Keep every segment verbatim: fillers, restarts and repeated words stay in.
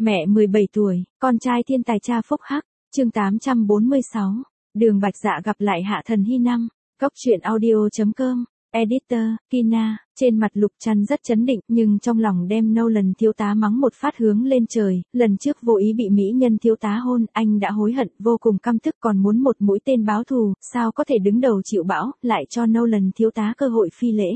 Mẹ mười bảy tuổi, con trai thiên tài cha phúc hắc, chương tám trăm bốn mươi sáu, Đường Bạch Dạ gặp lại Hạ Thần Hy năm, Cốc truyện audio chấm com, Editor, Kina, trên mặt Lục Trăn rất chấn định nhưng trong lòng đem Nolan thiếu tá mắng một phát hướng lên trời, lần trước vô ý bị mỹ nhân thiếu tá hôn, anh đã hối hận, vô cùng căm tức còn muốn một mũi tên báo thù, sao có thể đứng đầu chịu bão, lại cho Nolan thiếu tá cơ hội phi lễ.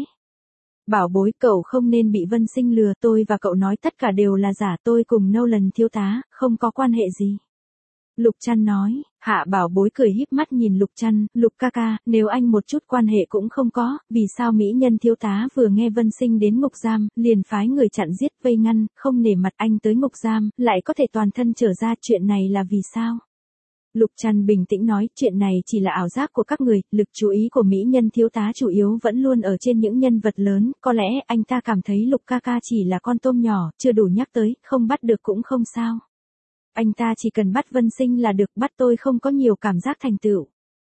Bảo bối, cậu không nên bị Vân Sinh lừa, tôi và cậu nói tất cả đều là giả, tôi cùng Nolan thiếu tá, không có quan hệ gì. Lục Trăn nói. Hạ Bảo Bối cười híp mắt nhìn Lục Trăn, Lục ca ca, nếu anh một chút quan hệ cũng không có, vì sao mỹ nhân thiếu tá vừa nghe Vân Sinh đến ngục giam, liền phái người chặn giết vây ngăn, không nể mặt anh tới ngục giam, lại có thể toàn thân trở ra, chuyện này là vì sao? Lục Trăn bình tĩnh nói, chuyện này chỉ là ảo giác của các người, lực chú ý của mỹ nhân thiếu tá chủ yếu vẫn luôn ở trên những nhân vật lớn, có lẽ anh ta cảm thấy Lục ca ca chỉ là con tôm nhỏ, chưa đủ nhắc tới, không bắt được cũng không sao. Anh ta chỉ cần bắt Vân Sinh là được, bắt tôi không có nhiều cảm giác thành tựu.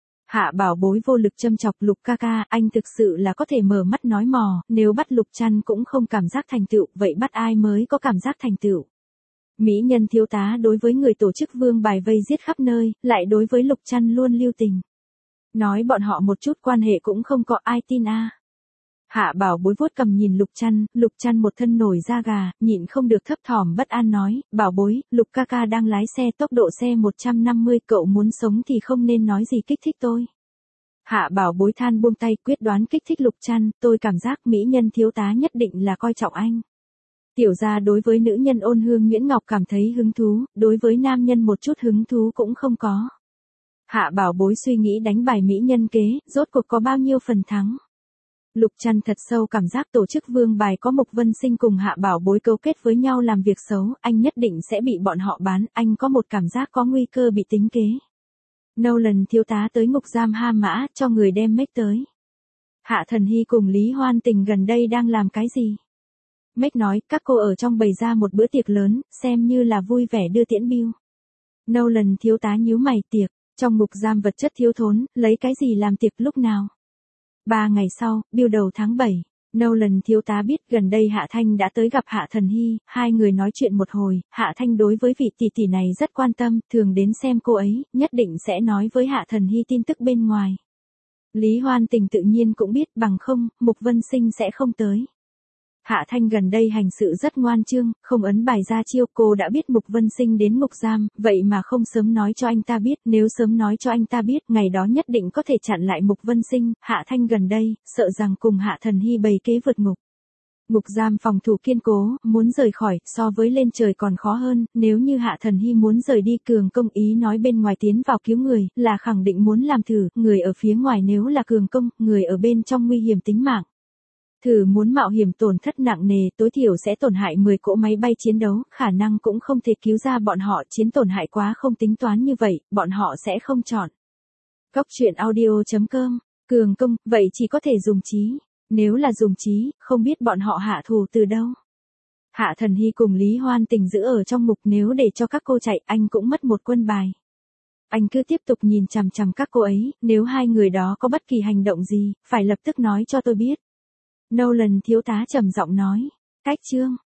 Hạ Bảo Bối vô lực châm chọc, Lục ca ca, anh thực sự là có thể mở mắt nói mò, nếu bắt Lục Trăn cũng không cảm giác thành tựu, vậy bắt ai mới có cảm giác thành tựu? Mỹ nhân thiếu tá đối với người tổ chức vương bài vây giết khắp nơi, lại đối với Lục Trăn luôn lưu tình. Nói bọn họ một chút quan hệ cũng không có, ai tin a? À. Hạ Bảo Bối vuốt cầm nhìn Lục Trăn, Lục Trăn một thân nổi da gà, nhịn không được thấp thỏm bất an nói, Bảo Bối, Lục ca ca đang lái xe tốc độ xe một trăm năm mươi, cậu muốn sống thì không nên nói gì kích thích tôi. Hạ Bảo Bối than buông tay, quyết đoán kích thích Lục Trăn, tôi cảm giác mỹ nhân thiếu tá nhất định là coi trọng anh. Tiểu gia đối với nữ nhân ôn hương Nguyễn Ngọc cảm thấy hứng thú, đối với nam nhân một chút hứng thú cũng không có. Hạ Bảo Bối suy nghĩ đánh bài mỹ nhân kế, rốt cuộc có bao nhiêu phần thắng. Lục Trăn thật sâu cảm giác tổ chức vương bài có Mục Vân Sinh cùng Hạ Bảo Bối cấu kết với nhau làm việc xấu, anh nhất định sẽ bị bọn họ bán, anh có một cảm giác có nguy cơ bị tính kế. Nolan thiếu tá tới ngục giam Ha Mã, cho người đem Mếch tới. Hạ Thần Hy cùng Lý Hoan Tình gần đây đang làm cái gì? Mếch nói, các cô ở trong bày ra một bữa tiệc lớn, xem như là vui vẻ đưa tiễn Bill. Nolan thiếu tá nhíu mày, tiệc, trong ngục giam vật chất thiếu thốn, lấy cái gì làm tiệc lúc nào? Ba ngày sau, Bill đầu tháng bảy, Nolan thiếu tá biết gần đây Hạ Thanh đã tới gặp Hạ Thần Hy, hai người nói chuyện một hồi, Hạ Thanh đối với vị tỷ tỷ này rất quan tâm, thường đến xem cô ấy, nhất định sẽ nói với Hạ Thần Hy tin tức bên ngoài. Lý Hoan Tình tự nhiên cũng biết, bằng không, Mục Vân Sinh sẽ không tới. Hạ Thanh gần đây hành sự rất ngoan chương, không ấn bài ra chiêu, cô đã biết Mục Vân Sinh đến ngục giam, vậy mà không sớm nói cho anh ta biết, nếu sớm nói cho anh ta biết, ngày đó nhất định có thể chặn lại Mục Vân Sinh, Hạ Thanh gần đây, sợ rằng cùng Hạ Thần Hy bày kế vượt ngục. Ngục giam phòng thủ kiên cố, muốn rời khỏi, so với lên trời còn khó hơn, nếu như Hạ Thần Hy muốn rời đi, Cường Công ý nói bên ngoài tiến vào cứu người, là khẳng định muốn làm thử, người ở phía ngoài nếu là Cường Công, người ở bên trong nguy hiểm tính mạng. Thử muốn mạo hiểm tổn thất nặng nề, tối thiểu sẽ tổn hại mười cỗ máy bay chiến đấu, khả năng cũng không thể cứu ra bọn họ, chiến tổn hại quá không tính toán như vậy, bọn họ sẽ không chọn. Cốc truyện audio chấm com, Cường Công, vậy chỉ có thể dùng trí, nếu là dùng trí, không biết bọn họ hạ thù từ đâu. Hạ Thần Hy cùng Lý Hoan Tình giữ ở trong ngục, nếu để cho các cô chạy, anh cũng mất một quân bài. Anh cứ tiếp tục nhìn chằm chằm các cô ấy, nếu hai người đó có bất kỳ hành động gì, phải lập tức nói cho tôi biết. Nolan thiếu tá trầm giọng nói. Cách chương.